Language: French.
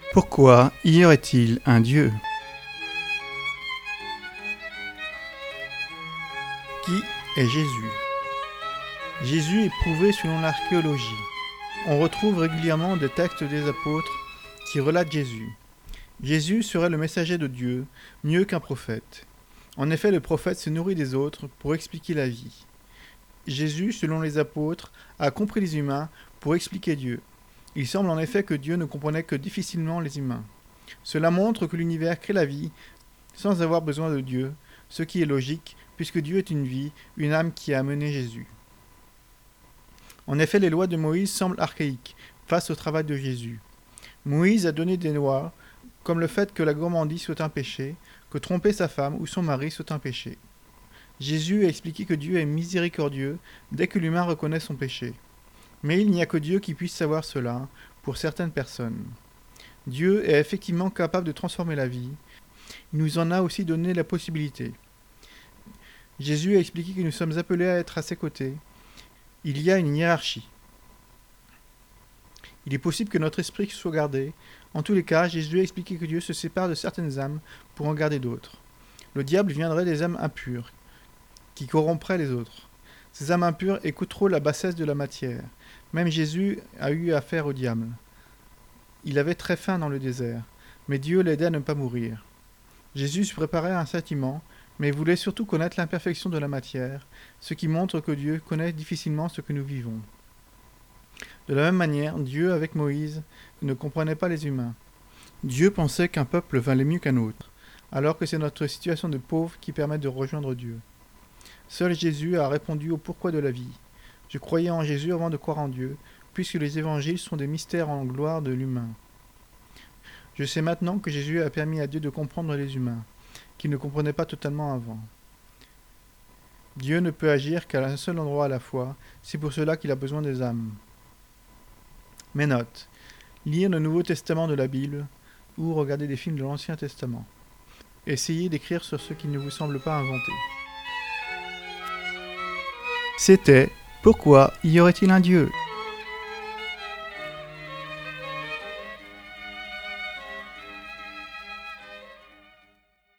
Pourquoi y aurait-il un Dieu? Qui est Jésus? Jésus est prouvé selon l'archéologie. On retrouve régulièrement des textes des apôtres qui relatent Jésus. Jésus serait le messager de Dieu, mieux qu'un prophète. En effet, le prophète se nourrit des autres pour expliquer la vie. Jésus, selon les apôtres, a compris les humains pour expliquer Dieu. Il semble en effet que Dieu ne comprenait que difficilement les humains. Cela montre que l'univers crée la vie sans avoir besoin de Dieu, ce qui est logique, puisque Dieu est une vie, une âme qui a amené Jésus. En effet, les lois de Moïse semblent archaïques face au travail de Jésus. Moïse a donné des lois, comme le fait que la gourmandise soit un péché, que tromper sa femme ou son mari soit un péché. Jésus a expliqué que Dieu est miséricordieux dès que l'humain reconnaît son péché. Mais il n'y a que Dieu qui puisse savoir cela, pour certaines personnes. Dieu est effectivement capable de transformer la vie. Il nous en a aussi donné la possibilité. Jésus a expliqué que nous sommes appelés à être à ses côtés. Il y a une hiérarchie. Il est possible que notre esprit soit gardé. En tous les cas, Jésus a expliqué que Dieu se sépare de certaines âmes pour en garder d'autres. Le diable viendrait des âmes impures, qui corrompraient les autres. Ces âmes impures écoutent trop la bassesse de la matière. Même Jésus a eu affaire au diable. Il avait très faim dans le désert, mais Dieu l'aidait à ne pas mourir. Jésus se préparait à un châtiment, mais voulait surtout connaître l'imperfection de la matière, ce qui montre que Dieu connaît difficilement ce que nous vivons. De la même manière, Dieu, avec Moïse, ne comprenait pas les humains. Dieu pensait qu'un peuple valait mieux qu'un autre, alors que c'est notre situation de pauvre qui permet de rejoindre Dieu. Seul Jésus a répondu au pourquoi de la vie. Je croyais en Jésus avant de croire en Dieu, puisque les évangiles sont des mystères en gloire de l'humain. Je sais maintenant que Jésus a permis à Dieu de comprendre les humains, qu'il ne comprenait pas totalement avant. Dieu ne peut agir qu'à un seul endroit à la fois, c'est pour cela qu'il a besoin des âmes. Mes notes. Lire le Nouveau Testament de la Bible ou regarder des films de l'Ancien Testament. Essayez d'écrire sur ce qui ne vous semble pas inventé. C'était « Pourquoi y aurait-il un Dieu ?»